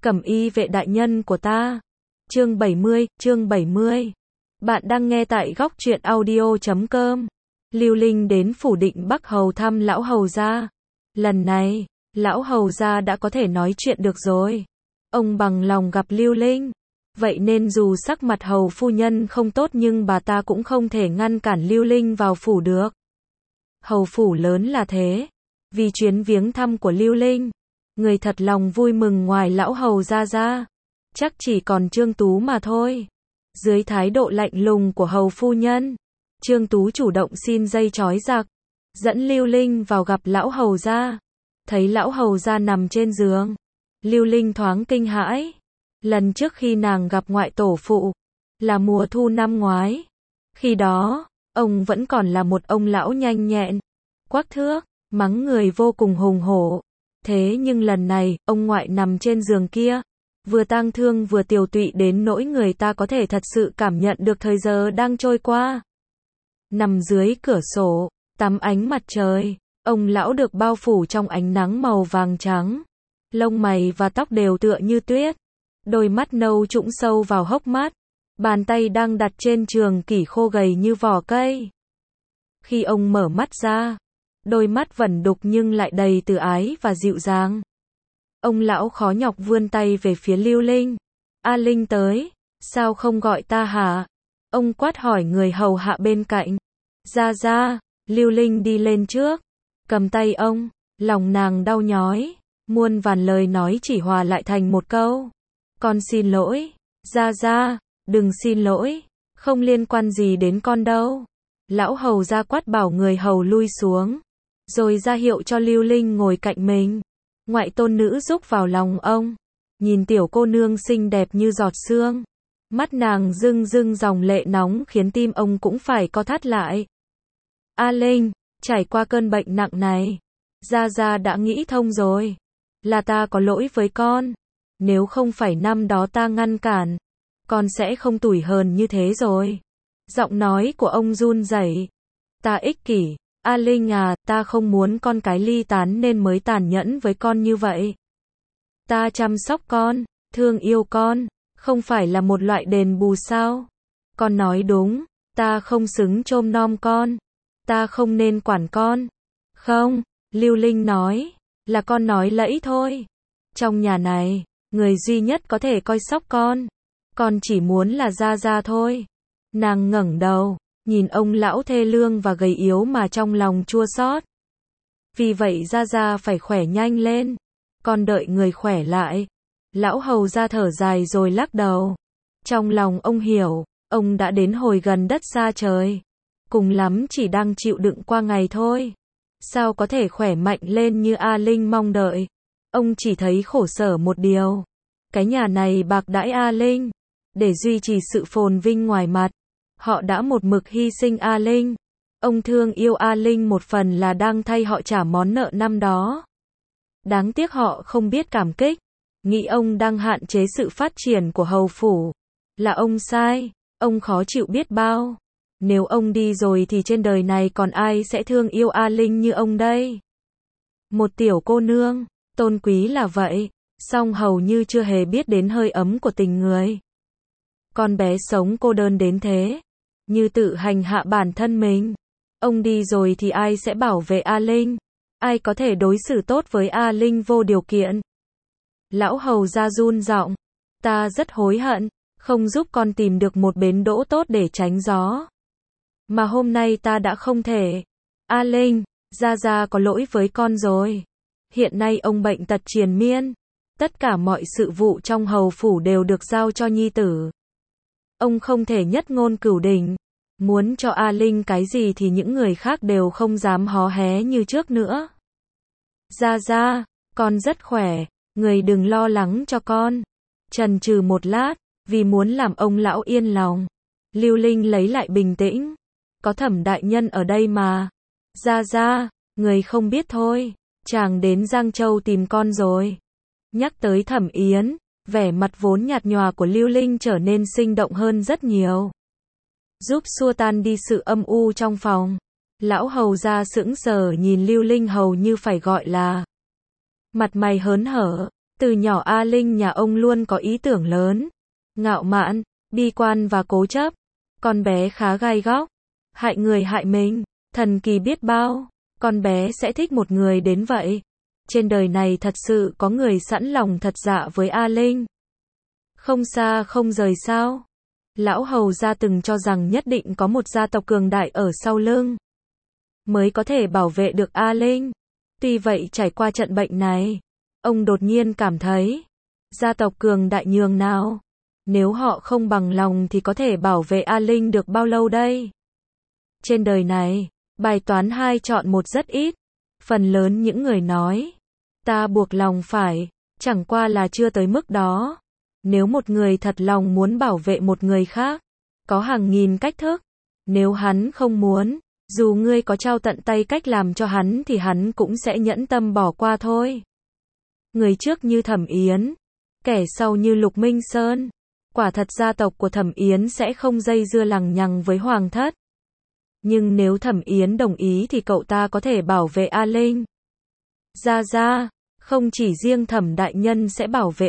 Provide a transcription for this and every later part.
Cẩm y vệ đại nhân của ta. Chương 70. Bạn đang nghe tại góc truyện audio.com. Lưu Linh đến phủ Định Bắc Hầu thăm lão hầu gia. Lần này, lão hầu gia đã có thể nói chuyện được rồi. Ông bằng lòng gặp Lưu Linh. Vậy nên dù sắc mặt hầu phu nhân không tốt nhưng bà ta cũng không thể ngăn cản Lưu Linh vào phủ được. Hầu phủ lớn là thế. Vì chuyến viếng thăm của Lưu Linh, người thật lòng vui mừng ngoài lão hầu gia ra, chắc chỉ còn Trương Tú mà thôi. Dưới thái độ lạnh lùng của hầu phu nhân, Trương Tú chủ động xin dây trói giặc, dẫn Lưu Linh vào gặp lão hầu gia. Thấy lão hầu gia nằm trên giường, Lưu Linh thoáng kinh hãi. Lần trước khi nàng gặp ngoại tổ phụ, là mùa thu năm ngoái. Khi đó, ông vẫn còn là một ông lão nhanh nhẹn, quắc thước, mắng người vô cùng hùng hổ. Thế nhưng lần này, ông ngoại nằm trên giường kia, vừa tang thương vừa tiều tụy đến nỗi người ta có thể thật sự cảm nhận được thời giờ đang trôi qua. Nằm dưới cửa sổ, tắm ánh mặt trời, ông lão được bao phủ trong ánh nắng màu vàng trắng. Lông mày và tóc đều tựa như tuyết. Đôi mắt nâu trũng sâu vào hốc mắt. Bàn tay đang đặt trên trường kỷ khô gầy như vỏ cây. Khi ông mở mắt ra, đôi mắt vẩn đục nhưng lại đầy từ ái và dịu dàng. Ông lão khó nhọc vươn tay về phía Lưu Linh. A Linh tới, sao không gọi ta hả? Ông quát hỏi người hầu hạ bên cạnh. Ra, Lưu Linh đi lên trước, cầm tay ông, lòng nàng đau nhói, muôn vàn lời nói chỉ hòa lại thành một câu. Con xin lỗi, ra, đừng xin lỗi, không liên quan gì đến con đâu. Lão hầu ra quát bảo người hầu lui xuống, rồi ra hiệu cho Lưu Linh ngồi cạnh mình. Ngoại tôn nữ rúc vào lòng ông, nhìn tiểu cô nương xinh đẹp như giọt sương. Mắt nàng rưng dòng lệ nóng khiến tim ông cũng phải co thắt lại. A Linh, trải qua cơn bệnh nặng này, Gia đã nghĩ thông rồi. Là ta có lỗi với con. Nếu không phải năm đó ta ngăn cản, con sẽ không tủi hờn như thế rồi. Giọng nói của ông run rẩy. Ta ích kỷ. A Linh à, ta không muốn con cái ly tán nên mới tàn nhẫn với con như vậy. Ta chăm sóc con, thương yêu con, không phải là một loại đền bù sao? Con nói đúng, ta không xứng trông nom con. Ta không nên quản con. Không, Lưu Linh nói, là con nói lẫy thôi. Trong nhà này, người duy nhất có thể coi sóc con chỉ muốn là Gia thôi. Nàng ngẩng đầu, nhìn ông lão thê lương và gầy yếu mà trong lòng chua xót. Vì vậy Gia phải khỏe nhanh lên. Con đợi người khỏe lại. Lão hầu gia thở dài rồi lắc đầu. Trong lòng ông hiểu, ông đã đến hồi gần đất xa trời. Cùng lắm chỉ đang chịu đựng qua ngày thôi. Sao có thể khỏe mạnh lên như A Linh mong đợi. Ông chỉ thấy khổ sở một điều. Cái nhà này bạc đãi A Linh. Để duy trì sự phồn vinh ngoài mặt, họ đã một mực hy sinh A Linh. Ông thương yêu A Linh một phần là đang thay họ trả món nợ năm đó. Đáng tiếc họ không biết cảm kích. Nghĩ ông đang hạn chế sự phát triển của hầu phủ. Là ông sai. Ông khó chịu biết bao. Nếu ông đi rồi thì trên đời này còn ai sẽ thương yêu A Linh như ông đây? Một tiểu cô nương, tôn quý là vậy, song hầu như chưa hề biết đến hơi ấm của tình người. Con bé sống cô đơn đến thế, như tự hành hạ bản thân mình. Ông đi rồi thì ai sẽ bảo vệ A Linh? Ai có thể đối xử tốt với A Linh vô điều kiện? Lão hầu ra run giọng, ta rất hối hận, không giúp con tìm được một bến đỗ tốt để tránh gió. Mà hôm nay ta đã không thể. A Linh, Gia có lỗi với con rồi. Hiện nay ông bệnh tật triền miên. Tất cả mọi sự vụ trong hầu phủ đều được giao cho nhi tử. Ông không thể nhất ngôn cửu đỉnh. Muốn cho A Linh cái gì thì những người khác đều không dám hó hé như trước nữa. Gia, con rất khỏe. Người đừng lo lắng cho con. Chần chừ một lát, vì muốn làm ông lão yên lòng, Lưu Linh lấy lại bình tĩnh. Có Thẩm đại nhân ở đây mà. Gia, người không biết thôi. Chàng đến Giang Châu tìm con rồi. Nhắc tới Thẩm Yến, vẻ mặt vốn nhạt nhòa của Lưu Linh trở nên sinh động hơn rất nhiều. Giúp xua tan đi sự âm u trong phòng. Lão hầu gia sững sờ nhìn Lưu Linh hầu như phải gọi là. Mặt mày hớn hở, Từ nhỏ A Linh nhà ông luôn có ý tưởng lớn, ngạo mạn, bi quan và cố chấp. Con bé khá gai góc, hại người hại mình, thần kỳ biết bao. Con bé sẽ thích một người đến vậy. Trên đời này thật sự có người sẵn lòng thật dạ với A Linh. Không xa không rời sao? Lão hầu gia từng cho rằng nhất định có một gia tộc cường đại ở sau lưng mới có thể bảo vệ được A Linh. Tuy vậy trải qua trận bệnh này, ông đột nhiên cảm thấy, gia tộc cường đại nhường nào? Nếu họ không bằng lòng thì có thể bảo vệ A Linh được bao lâu đây? Trên đời này, bài toán 2 chọn 1 rất ít. Phần lớn những người nói, ta buộc lòng phải, chẳng qua là chưa tới mức đó. Nếu một người thật lòng muốn bảo vệ một người khác, có hàng nghìn cách thức. Nếu hắn không muốn, dù ngươi có trao tận tay cách làm cho hắn thì hắn cũng sẽ nhẫn tâm bỏ qua thôi. Người trước như Thẩm Yến, kẻ sau như Lục Minh Sơn. Quả thật gia tộc của Thẩm Yến sẽ không dây dưa lằng nhằng với Hoàng thất. Nhưng nếu Thẩm Yến đồng ý thì cậu ta có thể bảo vệ A Linh. Gia, không chỉ riêng Thẩm đại nhân sẽ bảo vệ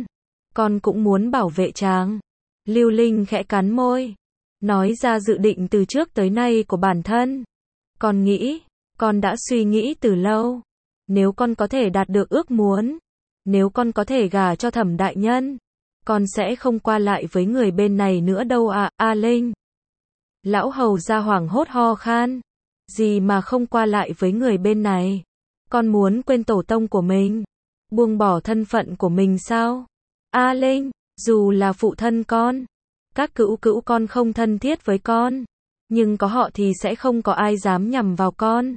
con cũng muốn bảo vệ chàng. Lưu Linh khẽ cắn môi, nói ra dự định từ trước tới nay của bản thân. Con nghĩ, con đã suy nghĩ từ lâu. Nếu con có thể đạt được ước muốn, nếu con có thể gả cho Thẩm đại nhân, con sẽ không qua lại với người bên này nữa đâu ạ, A Linh. Lão hầu gia hoảng hốt ho khan. Gì mà không qua lại với người bên này? Con muốn quên tổ tông của mình, buông bỏ thân phận của mình sao? A Linh, dù là phụ thân con, các cữu con không thân thiết với con, nhưng có họ thì sẽ không có ai dám nhằm vào con.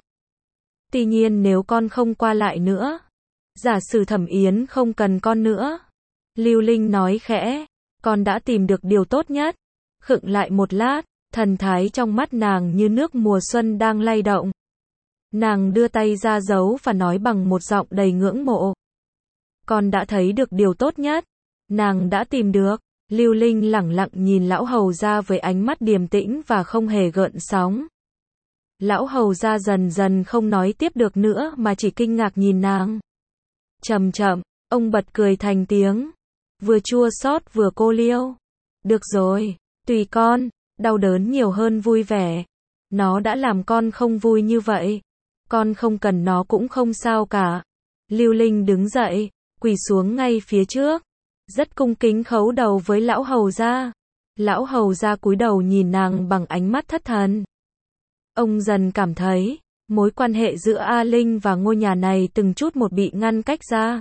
Tuy nhiên nếu con không qua lại nữa, giả sử Thẩm Yến không cần con nữa. Lưu Linh nói khẽ, con đã tìm được điều tốt nhất. Khựng lại một lát, thần thái trong mắt nàng như nước mùa xuân đang lay động. Nàng đưa tay ra giấu và nói bằng một giọng đầy ngưỡng mộ. Con đã thấy được điều tốt nhất. Nàng đã tìm được. Lưu Linh lẳng lặng nhìn lão hầu gia với ánh mắt điềm tĩnh và không hề gợn sóng. Lão hầu gia dần dần không nói tiếp được nữa mà chỉ kinh ngạc nhìn nàng. Chậm chậm, ông bật cười thành tiếng. Vừa chua xót vừa cô liêu. Được rồi, tùy con, đau đớn nhiều hơn vui vẻ. Nó đã làm con không vui như vậy. Con không cần nó cũng không sao cả. Lưu Linh đứng dậy, quỳ xuống ngay phía trước. Rất cung kính khấu đầu với lão hầu gia. Lão hầu gia cúi đầu nhìn nàng bằng ánh mắt thất thần. Ông dần cảm thấy, mối quan hệ giữa A Linh và ngôi nhà này từng chút một bị ngăn cách ra.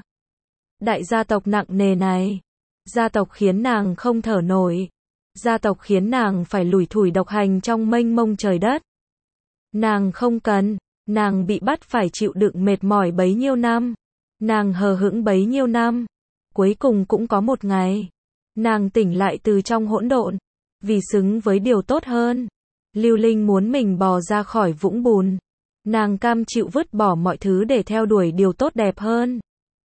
Đại gia tộc nặng nề này, gia tộc khiến nàng không thở nổi. Gia tộc khiến nàng phải lủi thủi độc hành trong mênh mông trời đất. Nàng không cần, nàng bị bắt phải chịu đựng mệt mỏi bấy nhiêu năm. Nàng hờ hững bấy nhiêu năm. Cuối cùng cũng có một ngày, nàng tỉnh lại từ trong hỗn độn, vì xứng với điều tốt hơn. Lưu Linh muốn mình bò ra khỏi vũng bùn. Nàng cam chịu vứt bỏ mọi thứ để theo đuổi điều tốt đẹp hơn.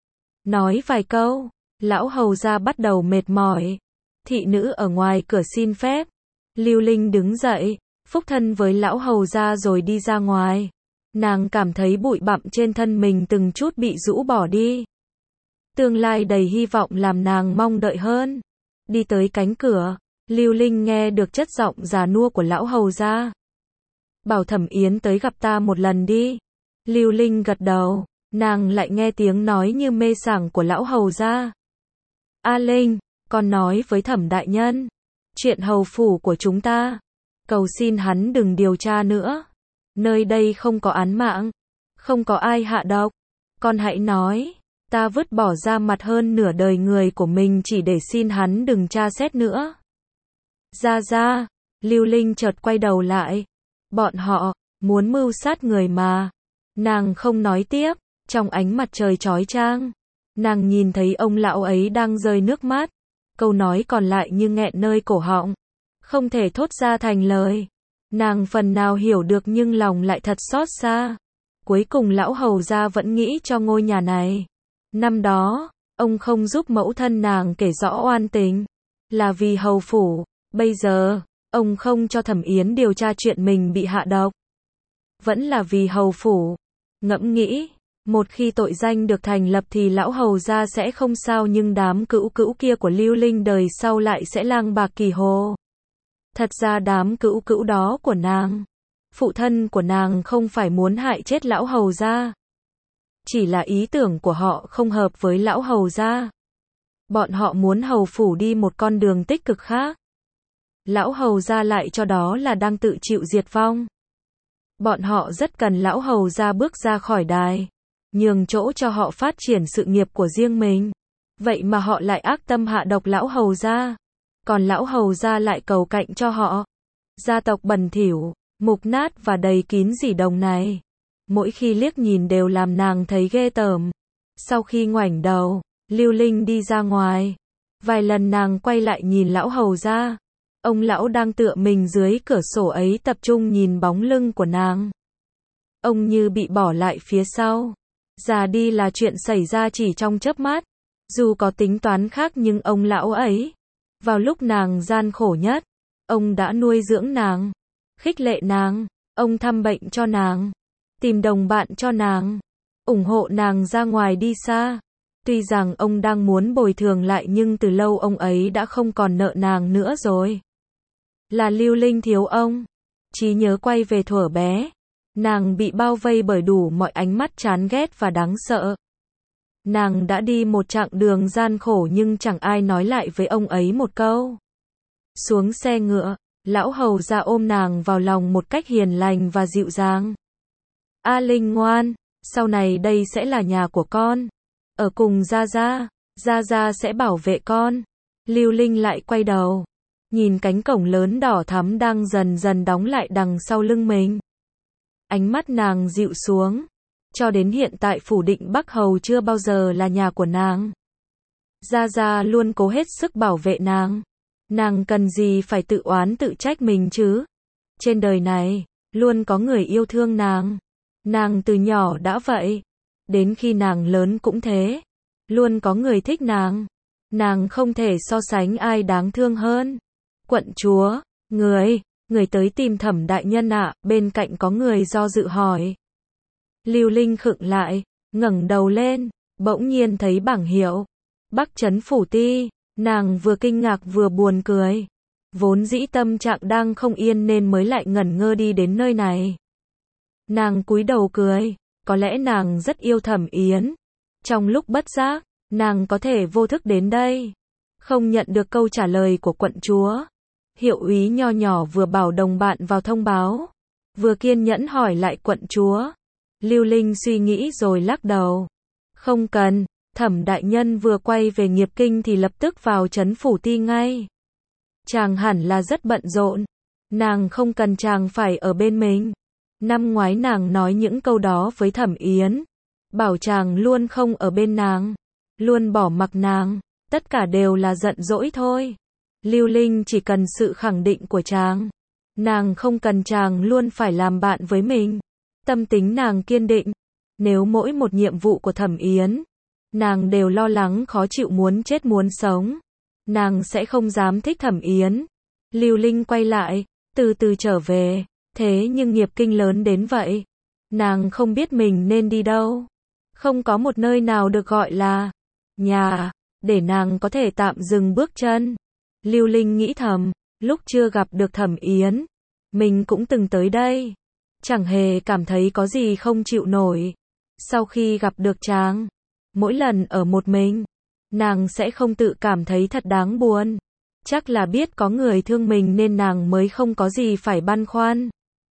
Nói vài câu, lão hầu gia bắt đầu mệt mỏi. Thị nữ ở ngoài cửa xin phép. Lưu Linh đứng dậy, phúc thân với lão hầu gia rồi đi ra ngoài. Nàng cảm thấy bụi bặm trên thân mình từng chút bị rũ bỏ đi. Tương lai đầy hy vọng làm nàng mong đợi hơn. Đi tới cánh cửa, Lưu Linh nghe được chất giọng già nua của lão hầu gia. Bảo Thẩm Yến tới gặp ta một lần đi. Lưu Linh gật đầu, nàng lại nghe tiếng nói như mê sảng của lão hầu gia. A Linh, con nói với Thẩm đại nhân, chuyện hầu phủ của chúng ta, cầu xin hắn đừng điều tra nữa. Nơi đây không có án mạng, không có ai hạ độc. Con hãy nói, ta vứt bỏ ra mặt hơn nửa đời người của mình chỉ để xin hắn đừng tra xét nữa. Ra, Lưu Linh chợt quay đầu lại. Bọn họ, muốn mưu sát người mà. Nàng không nói tiếp, trong ánh mặt trời chói chang. Nàng nhìn thấy ông lão ấy đang rơi nước mắt. Câu nói còn lại như nghẹn nơi cổ họng. Không thể thốt ra thành lời. Nàng phần nào hiểu được nhưng lòng lại thật xót xa. Cuối cùng lão hầu gia vẫn nghĩ cho ngôi nhà này. Năm đó, ông không giúp mẫu thân nàng kể rõ oan tình. Là vì hầu phủ. Bây giờ, ông không cho Thẩm Yến điều tra chuyện mình bị hạ độc. Vẫn là vì hầu phủ. Ngẫm nghĩ, Một khi tội danh được thành lập thì lão hầu gia sẽ không sao, nhưng đám cữu cữu kia của Lưu Linh đời sau lại sẽ lang bạc kỳ hồ. Thật ra đám cữu cữu đó của nàng, phụ thân của nàng không phải muốn hại chết lão hầu gia. Chỉ là ý tưởng của họ không hợp với lão hầu gia. Bọn họ muốn hầu phủ đi một con đường tích cực khác. Lão hầu gia lại cho đó là đang tự chịu diệt vong. Bọn họ rất cần lão hầu gia bước ra khỏi đài, nhường chỗ cho họ phát triển sự nghiệp của riêng mình. Vậy mà họ lại ác tâm hạ độc lão hầu gia. Còn lão hầu gia lại cầu cạnh cho họ. Gia tộc bẩn thỉu, mục nát và đầy kín dỉ đồng này, mỗi khi liếc nhìn đều làm nàng thấy ghê tởm. Sau khi ngoảnh đầu, Lưu Linh đi ra ngoài. Vài lần nàng quay lại nhìn lão hầu gia. Ông lão đang tựa mình dưới cửa sổ ấy tập trung nhìn bóng lưng của nàng. Ông như bị bỏ lại phía sau. Già đi là chuyện xảy ra chỉ trong chớp mắt. Dù có tính toán khác nhưng ông lão ấy, vào lúc nàng gian khổ nhất, ông đã nuôi dưỡng nàng, khích lệ nàng, ông thăm bệnh cho nàng, tìm đồng bạn cho nàng, ủng hộ nàng ra ngoài đi xa. Tuy rằng ông đang muốn bồi thường lại nhưng từ lâu ông ấy đã không còn nợ nàng nữa rồi. Là Lưu Linh thiếu ông. Trí nhớ quay về thuở bé. Nàng bị bao vây bởi đủ mọi ánh mắt chán ghét và đáng sợ. Nàng đã đi một chặng đường gian khổ nhưng chẳng ai nói lại với ông ấy một câu. Xuống xe ngựa, lão hầu ra ôm nàng vào lòng một cách hiền lành và dịu dàng. A Linh ngoan, sau này đây sẽ là nhà của con. Ở cùng Gia Gia sẽ bảo vệ con. Lưu Linh lại quay đầu, nhìn cánh cổng lớn đỏ thắm đang dần dần đóng lại đằng sau lưng mình. Ánh mắt nàng dịu xuống. Cho đến hiện tại phủ định Bắc Hầu chưa bao giờ là nhà của nàng. Gia Gia luôn cố hết sức bảo vệ nàng. Nàng cần gì phải tự oán tự trách mình chứ? Trên đời này, luôn có người yêu thương nàng. Nàng từ nhỏ đã vậy. Đến khi nàng lớn cũng thế. Luôn có người thích nàng. Nàng không thể so sánh ai đáng thương hơn. Quận chúa, người tới tìm Thẩm đại nhân ạ, bên cạnh có người do dự hỏi. Lưu Linh khựng lại, ngẩng đầu lên, bỗng nhiên thấy bảng hiệu. Bắc Trấn Phủ Ti, nàng vừa kinh ngạc vừa buồn cười. Vốn dĩ tâm trạng đang không yên nên mới lại ngẩn ngơ đi đến nơi này. Nàng cúi đầu cười, có lẽ nàng rất yêu Thẩm Yến. Trong lúc bất giác, nàng có thể vô thức đến đây. Không nhận được câu trả lời của quận chúa. Hiệu úy nho nhỏ vừa bảo đồng bạn vào thông báo, vừa kiên nhẫn hỏi lại quận chúa. Lưu Linh suy nghĩ rồi lắc đầu. Không cần, Thẩm đại nhân vừa quay về Nghiệp Kinh thì lập tức vào Trấn Phủ Ti ngay. Chàng hẳn là rất bận rộn. Nàng không cần chàng phải ở bên mình. Năm ngoái nàng nói những câu đó với Thẩm Yến. Bảo chàng luôn không ở bên nàng. Luôn bỏ mặc nàng. Tất cả đều là giận dỗi thôi. Lưu Linh chỉ cần sự khẳng định của chàng. Nàng không cần chàng luôn phải làm bạn với mình. Tâm tính nàng kiên định. Nếu mỗi một nhiệm vụ của Thẩm Yến, nàng đều lo lắng khó chịu muốn chết muốn sống, nàng sẽ không dám thích Thẩm Yến. Lưu Linh quay lại, từ từ trở về. Thế nhưng Nghiệp Kinh lớn đến vậy. Nàng không biết mình nên đi đâu. Không có một nơi nào được gọi là nhà, để nàng có thể tạm dừng bước chân. Lưu Linh nghĩ thầm, lúc chưa gặp được Thẩm Yến, mình cũng từng tới đây. Chẳng hề cảm thấy có gì không chịu nổi. Sau khi gặp được chàng, mỗi lần ở một mình, nàng sẽ không tự cảm thấy thật đáng buồn. Chắc là biết có người thương mình nên nàng mới không có gì phải băn khoăn.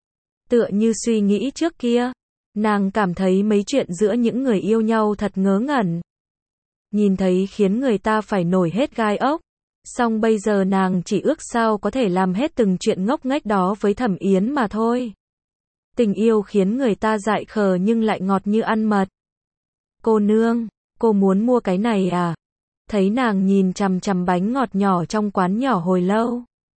Tựa như suy nghĩ trước kia, nàng cảm thấy mấy chuyện giữa những người yêu nhau thật ngớ ngẩn. Nhìn thấy khiến người ta phải nổi hết gai ốc. Song bây giờ nàng chỉ ước sao có thể làm hết từng chuyện ngốc nghếch đó với Thẩm Yến mà thôi. Tình yêu khiến người ta dại khờ nhưng lại ngọt như ăn mật. Cô nương, cô muốn mua cái này à? Thấy nàng nhìn chằm chằm bánh ngọt nhỏ trong quán nhỏ hồi lâu.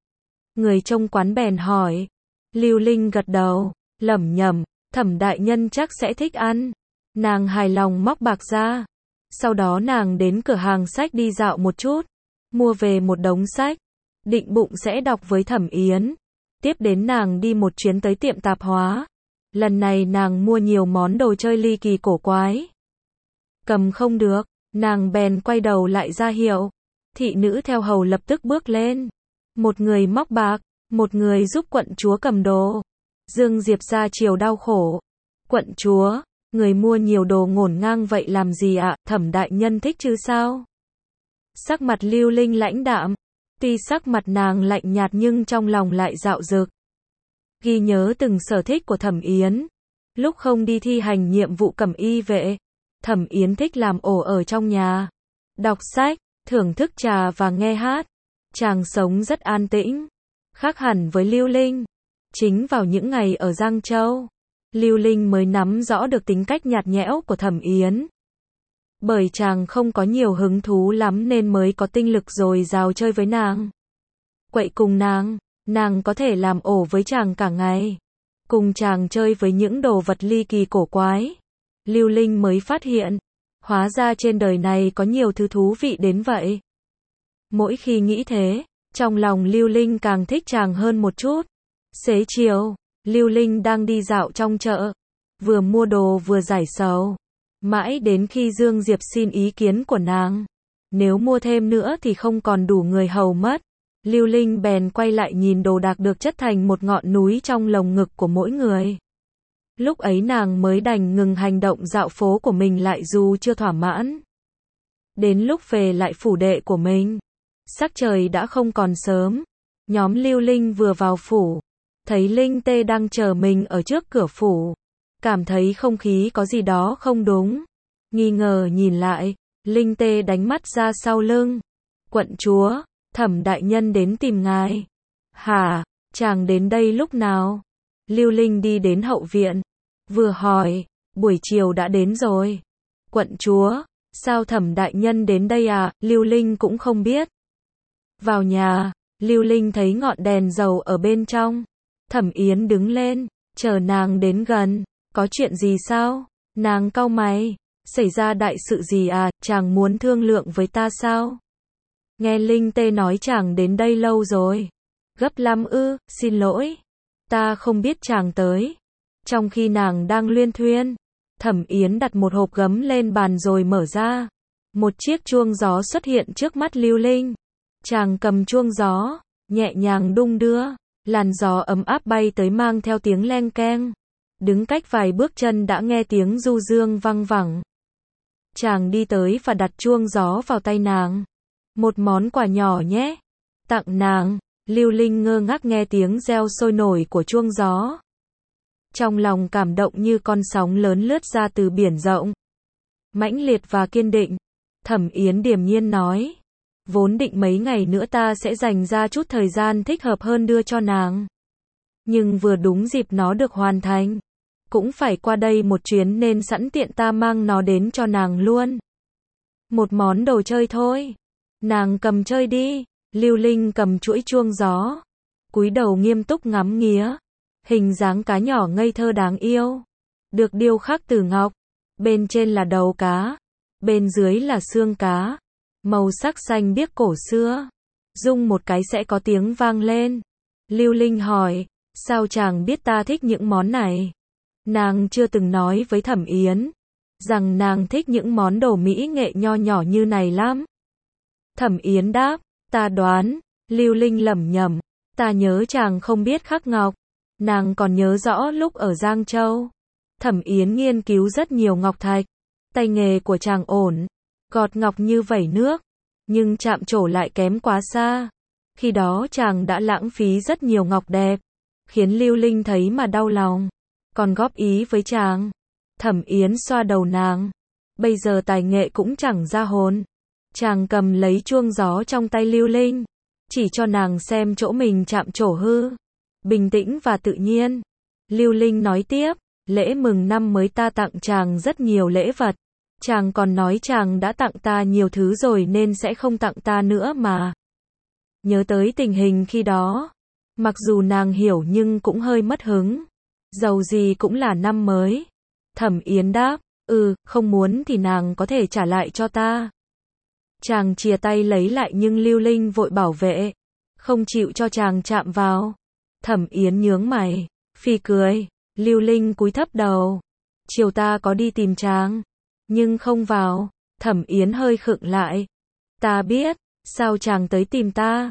Người trông quán bèn hỏi. Lưu Linh gật đầu, lẩm nhẩm, Thẩm đại nhân chắc sẽ thích ăn. Nàng hài lòng móc bạc ra. Sau đó nàng đến cửa hàng sách đi dạo một chút. Mua về một đống sách. Định bụng sẽ đọc với Thẩm Yến. Tiếp đến nàng đi một chuyến tới tiệm tạp hóa. Lần này nàng mua nhiều món đồ chơi ly kỳ cổ quái. Cầm không được, nàng bèn quay đầu lại ra hiệu. Thị nữ theo hầu lập tức bước lên. Một người móc bạc, một người giúp quận chúa cầm đồ. Dương Diệp ra chiều đau khổ. Quận chúa, người mua nhiều đồ ngổn ngang vậy làm gì ạ? Thẩm đại nhân thích chứ sao? Sắc mặt Lưu Linh lãnh đạm. Tuy sắc mặt nàng lạnh nhạt nhưng trong lòng lại dạo dực. Ghi nhớ từng sở thích của Thẩm Yến. Lúc không đi thi hành nhiệm vụ cẩm y vệ, Thẩm Yến thích làm ổ ở trong nhà, đọc sách, thưởng thức trà và nghe hát. Chàng sống rất an tĩnh, khác hẳn với Lưu Linh. Chính vào những ngày ở Giang Châu, Lưu Linh mới nắm rõ được tính cách nhạt nhẽo của Thẩm Yến. Bởi chàng không có nhiều hứng thú lắm nên mới có tinh lực dồi dào chơi với nàng. Quậy cùng nàng có thể làm ổ với chàng cả ngày. Cùng chàng chơi với những đồ vật ly kỳ cổ quái. Lưu Linh mới phát hiện, hóa ra trên đời này có nhiều thứ thú vị đến vậy. Mỗi khi nghĩ thế, trong lòng Lưu Linh càng thích chàng hơn một chút. Xế chiều, Lưu Linh đang đi dạo trong chợ, vừa mua đồ vừa giải sầu. Mãi đến khi Dương Diệp xin ý kiến của nàng, nếu mua thêm nữa thì không còn đủ người hầu mất. Lưu Linh bèn quay lại nhìn đồ đạc được chất thành một ngọn núi trong lồng ngực của mỗi người. Lúc ấy nàng mới đành ngừng hành động dạo phố của mình lại dù chưa thỏa mãn. Đến lúc về lại phủ đệ của mình, sắc trời đã không còn sớm. Nhóm Lưu Linh vừa vào phủ, thấy Linh Tê đang chờ mình ở trước cửa phủ. Cảm thấy không khí có gì đó không đúng. Nghi ngờ nhìn lại, Linh Tê đánh mắt ra sau lưng. Quận chúa, Thẩm đại nhân đến tìm ngài. Hả, chàng đến đây lúc nào? Lưu Linh đi đến hậu viện, vừa hỏi, buổi chiều đã đến rồi. Quận chúa, sao Thẩm đại nhân đến đây à? Lưu Linh cũng không biết. Vào nhà, Lưu Linh thấy ngọn đèn dầu ở bên trong. Thẩm Yến đứng lên, chờ nàng đến gần. Có chuyện gì sao? Nàng cau mày. Xảy ra đại sự gì à? Chàng muốn thương lượng với ta sao? Nghe Linh Tê nói chàng đến đây lâu rồi. Gấp lắm ư? Xin lỗi. Ta không biết chàng tới. Trong khi nàng đang luyên thuyên, Thẩm Yến đặt một hộp gấm lên bàn rồi mở ra. Một chiếc chuông gió xuất hiện trước mắt Lưu Linh. Chàng cầm chuông gió, nhẹ nhàng đung đưa. Làn gió ấm áp bay tới mang theo tiếng leng keng. Đứng cách vài bước chân đã nghe tiếng du dương văng vẳng. Chàng đi tới và đặt chuông gió vào tay nàng. Một món quà nhỏ nhé. Tặng nàng. Lưu Linh ngơ ngác nghe tiếng reo sôi nổi của chuông gió. Trong lòng cảm động như con sóng lớn lướt ra từ biển rộng. Mãnh liệt và kiên định. Thẩm Yến điềm nhiên nói. Vốn định mấy ngày nữa ta sẽ dành ra chút thời gian thích hợp hơn đưa cho nàng. Nhưng vừa đúng dịp nó được hoàn thành. Cũng phải qua đây một chuyến nên sẵn tiện ta mang nó đến cho nàng luôn. Một món đồ chơi thôi. Nàng cầm chơi đi. Lưu Linh cầm chuỗi chuông gió. Cúi đầu nghiêm túc ngắm nghía. Hình dáng cá nhỏ ngây thơ đáng yêu. Được điêu khắc từ ngọc. Bên trên là đầu cá. Bên dưới là xương cá. Màu sắc xanh biếc cổ xưa. Rung một cái sẽ có tiếng vang lên. Lưu Linh hỏi. Sao chàng biết ta thích những món này? Nàng chưa từng nói với Thẩm Yến rằng nàng thích những món đồ mỹ nghệ nho nhỏ như này lắm. Thẩm Yến đáp, ta đoán. Lưu Linh lẩm nhẩm, ta nhớ chàng không biết khắc ngọc. Nàng còn nhớ rõ lúc ở Giang Châu, Thẩm Yến nghiên cứu rất nhiều ngọc thạch. Tay nghề của chàng ổn, gọt ngọc như vẩy nước, nhưng chạm trổ lại kém quá xa. Khi đó chàng đã lãng phí rất nhiều ngọc đẹp, khiến Lưu Linh thấy mà đau lòng. Còn góp ý với chàng. Thẩm Yến xoa đầu nàng. Bây giờ tài nghệ cũng chẳng ra hồn. Chàng cầm lấy chuông gió trong tay Lưu Linh, chỉ cho nàng xem chỗ mình chạm trổ hư. Bình tĩnh và tự nhiên. Lưu Linh nói tiếp, lễ mừng năm mới ta tặng chàng rất nhiều lễ vật. Chàng còn nói chàng đã tặng ta nhiều thứ rồi nên sẽ không tặng ta nữa mà. Nhớ tới tình hình khi đó, mặc dù nàng hiểu nhưng cũng hơi mất hứng. Dầu gì cũng là năm mới. Thẩm Yến đáp, không muốn thì nàng có thể trả lại cho ta. Chàng chìa tay lấy lại nhưng Lưu Linh vội bảo vệ, không chịu cho chàng chạm vào. Thẩm Yến nhướng mày, phì cười, Lưu Linh cúi thấp đầu. Chiều ta có đi tìm chàng, nhưng không vào. Thẩm Yến hơi khựng lại. Ta biết, sao chàng tới tìm ta?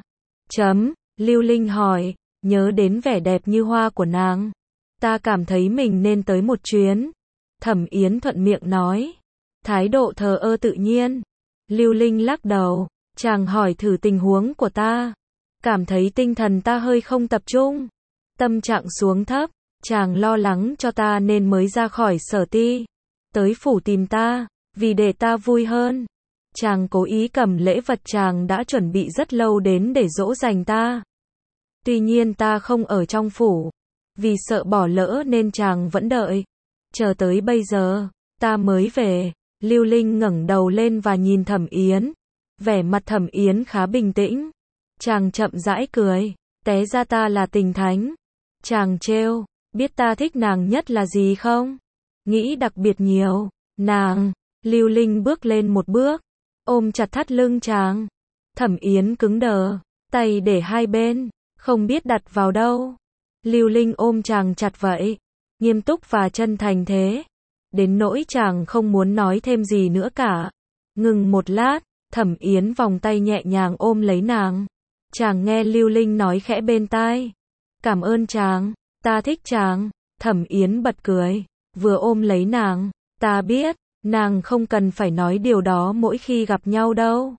Lưu Linh hỏi, nhớ đến vẻ đẹp như hoa của nàng. Ta cảm thấy mình nên tới một chuyến. Thẩm Yến thuận miệng nói. Thái độ thờ ơ tự nhiên. Lưu Linh lắc đầu. Chàng hỏi thử tình huống của ta. Cảm thấy tinh thần ta hơi không tập trung. Tâm trạng xuống thấp. Chàng lo lắng cho ta nên mới ra khỏi Sở Ti. Tới phủ tìm ta, vì để ta vui hơn. Chàng cố ý cầm lễ vật chàng đã chuẩn bị rất lâu đến để dỗ dành ta. Tuy nhiên ta không ở trong phủ. Vì sợ bỏ lỡ nên chàng vẫn đợi. Chờ tới bây giờ, ta mới về. Lưu Linh ngẩng đầu lên và nhìn Thẩm Yến. Vẻ mặt Thẩm Yến khá bình tĩnh. Chàng chậm rãi cười. Té ra ta là tình thánh. Chàng trêu. Biết ta thích nàng nhất là gì không? Nghĩ đặc biệt nhiều. Nàng. Lưu Linh bước lên một bước. Ôm chặt thắt lưng chàng. Thẩm Yến cứng đờ. Tay để hai bên. Không biết đặt vào đâu. Lưu Linh ôm chàng chặt vậy. Nghiêm túc và chân thành thế. Đến nỗi chàng không muốn nói thêm gì nữa cả. Ngừng một lát. Thẩm Yến vòng tay nhẹ nhàng ôm lấy nàng. Chàng nghe Lưu Linh nói khẽ bên tai. Cảm ơn chàng. Ta thích chàng. Thẩm Yến bật cười. Vừa ôm lấy nàng. Ta biết. Nàng không cần phải nói điều đó mỗi khi gặp nhau đâu.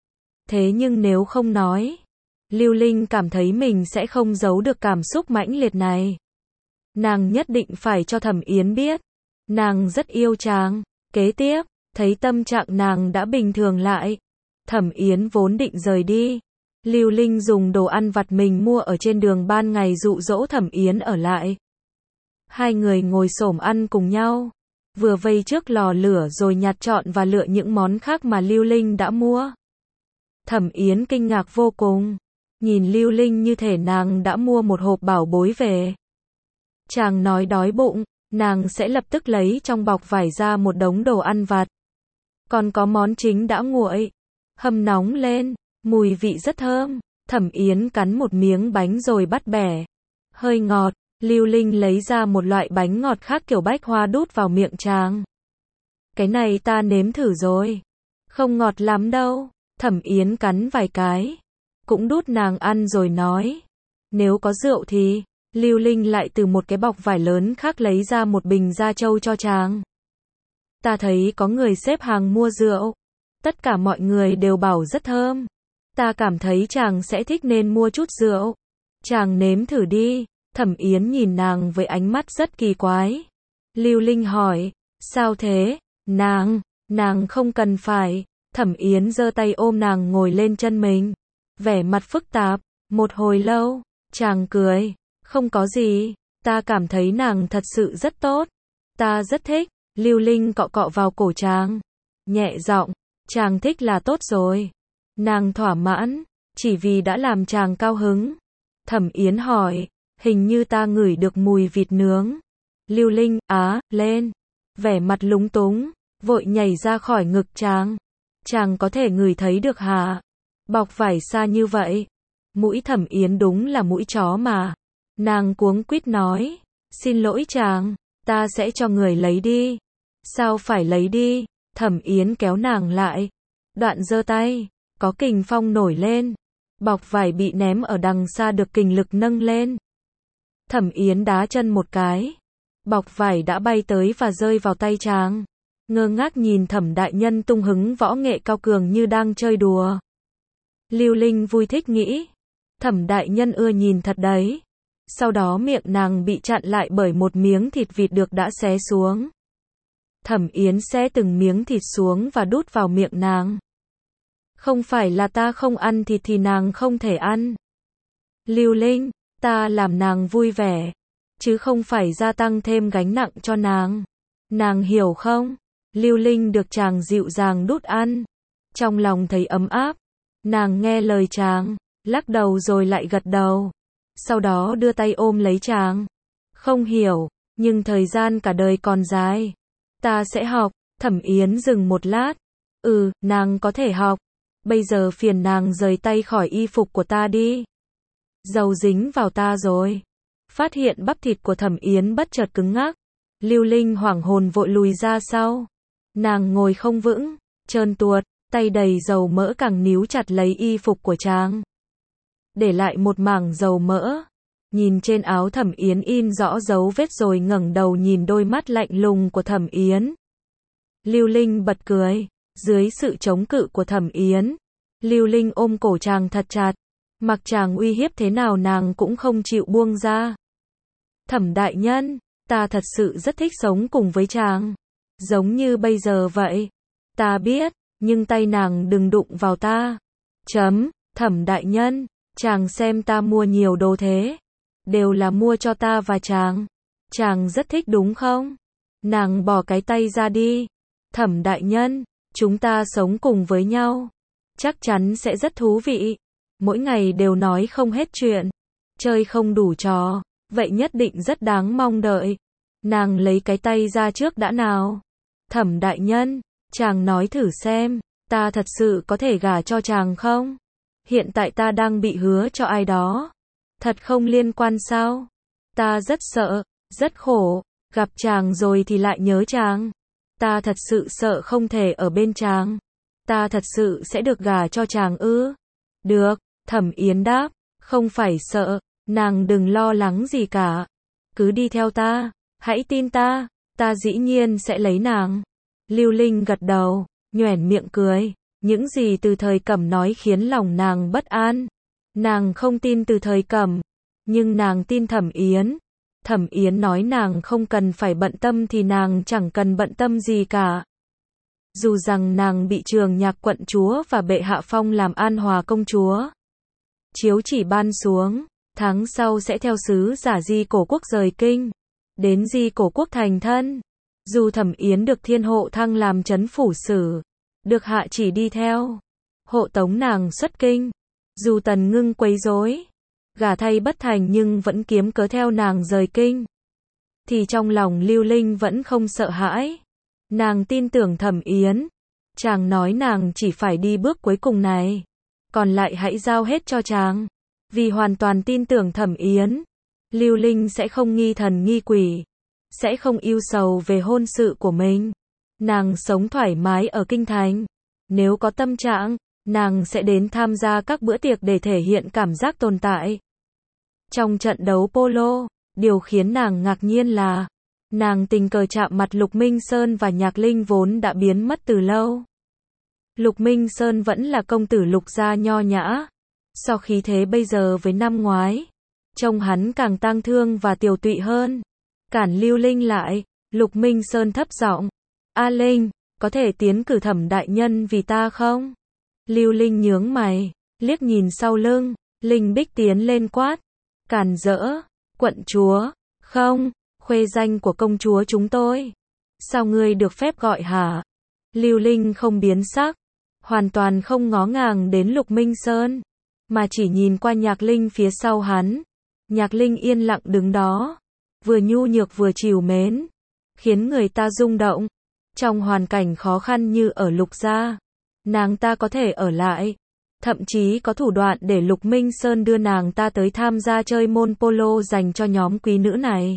Thế nhưng nếu không nói, Lưu Linh cảm thấy mình sẽ không giấu được cảm xúc mãnh liệt này. Nàng nhất định phải cho Thẩm Yến biết. Nàng rất yêu chàng. Kế tiếp, thấy tâm trạng nàng đã bình thường lại. Thẩm Yến vốn định rời đi. Lưu Linh dùng đồ ăn vặt mình mua ở trên đường ban ngày dụ dỗ Thẩm Yến ở lại. Hai người ngồi xổm ăn cùng nhau. Vừa vây trước lò lửa rồi nhặt chọn và lựa những món khác mà Lưu Linh đã mua. Thẩm Yến kinh ngạc vô cùng. Nhìn Lưu Linh như thể nàng đã mua một hộp bảo bối về. Chàng nói đói bụng, nàng sẽ lập tức lấy trong bọc vải ra một đống đồ ăn vặt. Còn có món chính đã nguội. Hâm nóng lên, mùi vị rất thơm. Thẩm Yến cắn một miếng bánh rồi bắt bẻ. Hơi ngọt. Lưu Linh lấy ra một loại bánh ngọt khác kiểu bách hoa đút vào miệng chàng. Cái này ta nếm thử rồi. Không ngọt lắm đâu. Thẩm Yến cắn vài cái. Cũng đút nàng ăn rồi nói. Nếu có rượu thì. Lưu Linh lại từ một cái bọc vải lớn khác lấy ra một bình gia châu cho chàng. Ta thấy có người xếp hàng mua rượu. Tất cả mọi người đều bảo rất thơm. Ta cảm thấy chàng sẽ thích nên mua chút rượu. Chàng nếm thử đi. Thẩm Yến nhìn nàng với ánh mắt rất kỳ quái. Lưu Linh hỏi, sao thế? Nàng không cần phải. Thẩm Yến giơ tay ôm nàng ngồi lên chân mình. Vẻ mặt phức tạp, một hồi lâu, chàng cười, không có gì, ta cảm thấy nàng thật sự rất tốt. Ta rất thích. Lưu Linh cọ cọ vào cổ chàng. Nhẹ giọng, chàng thích là tốt rồi. Nàng thỏa mãn, chỉ vì đã làm chàng cao hứng. Thẩm Yến hỏi. Hình như ta ngửi được mùi vịt nướng. Lưu Linh, lên. Vẻ mặt lúng túng, vội nhảy ra khỏi ngực chàng. Chàng có thể ngửi thấy được hả? Bọc vải xa như vậy. Mũi Thẩm Yến đúng là mũi chó mà. Nàng cuống quýt nói. Xin lỗi chàng, ta sẽ cho người lấy đi. Sao phải lấy đi? Thẩm Yến kéo nàng lại. Đoạn giơ tay, có kình phong nổi lên. Bọc vải bị ném ở đằng xa được kình lực nâng lên. Thẩm Yến đá chân một cái. Bọc vải đã bay tới và rơi vào tay chàng. Ngơ ngác nhìn Thẩm đại nhân tung hứng võ nghệ cao cường như đang chơi đùa. Lưu Linh vui thích nghĩ. Thẩm đại nhân ưa nhìn thật đấy. Sau đó miệng nàng bị chặn lại bởi một miếng thịt vịt được đã xé xuống. Thẩm Yến xé từng miếng thịt xuống và đút vào miệng nàng. Không phải là ta không ăn thịt thì nàng không thể ăn. Lưu Linh, ta làm nàng vui vẻ, chứ không phải gia tăng thêm gánh nặng cho nàng. Nàng hiểu không? Lưu Linh được chàng dịu dàng đút ăn. Trong lòng thấy ấm áp. Nàng nghe lời chàng, lắc đầu rồi lại gật đầu. Sau đó đưa tay ôm lấy chàng. Không hiểu, nhưng thời gian cả đời còn dài. Ta sẽ học. Thẩm Yến dừng một lát. Nàng có thể học. Bây giờ phiền nàng rời tay khỏi y phục của ta đi. Dầu dính vào ta rồi. Phát hiện bắp thịt của Thẩm Yến bất chợt cứng ngắc, Lưu Linh hoảng hồn vội lùi ra sau. Nàng ngồi không vững, trơn tuột, tay đầy dầu mỡ càng níu chặt lấy y phục của chàng, để lại một mảng dầu mỡ. Nhìn trên áo Thẩm Yến in rõ dấu vết rồi ngẩng đầu nhìn đôi mắt lạnh lùng của Thẩm Yến. Lưu Linh bật cười, dưới sự chống cự của Thẩm Yến, Lưu Linh ôm cổ chàng thật chặt, mặc chàng uy hiếp thế nào nàng cũng không chịu buông ra. Thẩm đại nhân, ta thật sự rất thích sống cùng với chàng, giống như bây giờ vậy. Ta biết, nhưng tay nàng đừng đụng vào ta. Thẩm đại nhân, chàng xem ta mua nhiều đồ thế, đều là mua cho ta và chàng. Chàng rất thích đúng không? Nàng bỏ cái tay ra đi. Thẩm đại nhân, chúng ta sống cùng với nhau, chắc chắn sẽ rất thú vị. Mỗi ngày đều nói không hết chuyện, chơi không đủ trò, vậy nhất định rất đáng mong đợi. Nàng lấy cái tay ra trước đã nào. Thẩm đại nhân, chàng nói thử xem, ta thật sự có thể gả cho chàng không? Hiện tại ta đang bị hứa cho ai đó. Thật không liên quan sao? Ta rất sợ, rất khổ, gặp chàng rồi thì lại nhớ chàng. Ta thật sự sợ không thể ở bên chàng. Ta thật sự sẽ được gả cho chàng ư? Được, Thẩm Yến đáp, không phải sợ, nàng đừng lo lắng gì cả. Cứ đi theo ta, hãy tin ta dĩ nhiên sẽ lấy nàng. Lưu Linh gật đầu, nhoẻn miệng cười, những gì Từ Thời Cẩm nói khiến lòng nàng bất an. Nàng không tin Từ Thời Cẩm, nhưng nàng tin Thẩm Yến. Thẩm Yến nói nàng không cần phải bận tâm thì nàng chẳng cần bận tâm gì cả. Dù rằng nàng bị Trường Nhạc quận chúa và bệ hạ phong làm An Hòa công chúa. Chiếu chỉ ban xuống, tháng sau sẽ theo sứ giả Di Cổ Quốc rời kinh, đến Di Cổ Quốc thành thân. Dù Thẩm Yến được thiên hộ thăng làm trấn phủ sử, được hạ chỉ đi theo, hộ tống nàng xuất kinh. Dù Tần Ngưng quấy rối, gả thay bất thành nhưng vẫn kiếm cớ theo nàng rời kinh, thì trong lòng Lưu Linh vẫn không sợ hãi. Nàng tin tưởng Thẩm Yến. Chàng nói nàng chỉ phải đi bước cuối cùng này, còn lại hãy giao hết cho chàng. Vì hoàn toàn tin tưởng Thẩm Yến, Lưu Linh sẽ không nghi thần nghi quỷ, sẽ không ưu sầu về hôn sự của mình. Nàng sống thoải mái ở kinh thành. Nếu có tâm trạng, nàng sẽ đến tham gia các bữa tiệc để thể hiện cảm giác tồn tại. Trong trận đấu polo, điều khiến nàng ngạc nhiên là nàng tình cờ chạm mặt Lục Minh Sơn và Nhạc Linh vốn đã biến mất từ lâu. Lục Minh Sơn vẫn là công tử Lục gia nho nhã, so khí thế bây giờ với năm ngoái, trông hắn càng tang thương và tiều tụy hơn. Cản Lưu Linh lại, Lục Minh Sơn thấp giọng, "A Linh, có thể tiến cử Thẩm đại nhân vì ta không?" Lưu Linh nhướng mày, liếc nhìn sau lưng, Linh Bích tiến lên quát, "Cản rỡ, quận chúa, không, khuê danh của công chúa chúng tôi. Sao ngươi được phép gọi hả?" Lưu Linh không biến sắc, hoàn toàn không ngó ngàng đến Lục Minh Sơn, mà chỉ nhìn qua Nhạc Linh phía sau hắn. Nhạc Linh yên lặng đứng đó, vừa nhu nhược vừa trìu mến, khiến người ta rung động. Trong hoàn cảnh khó khăn như ở Lục gia, nàng ta có thể ở lại, thậm chí có thủ đoạn để Lục Minh Sơn đưa nàng ta tới tham gia chơi môn polo dành cho nhóm quý nữ này.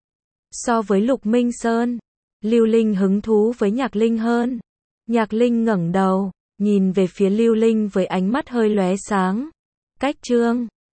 So với Lục Minh Sơn, Lưu Linh hứng thú với Nhạc Linh hơn. Nhạc Linh ngẩng đầu, nhìn về phía Lưu Linh với ánh mắt hơi lóe sáng. Cách chương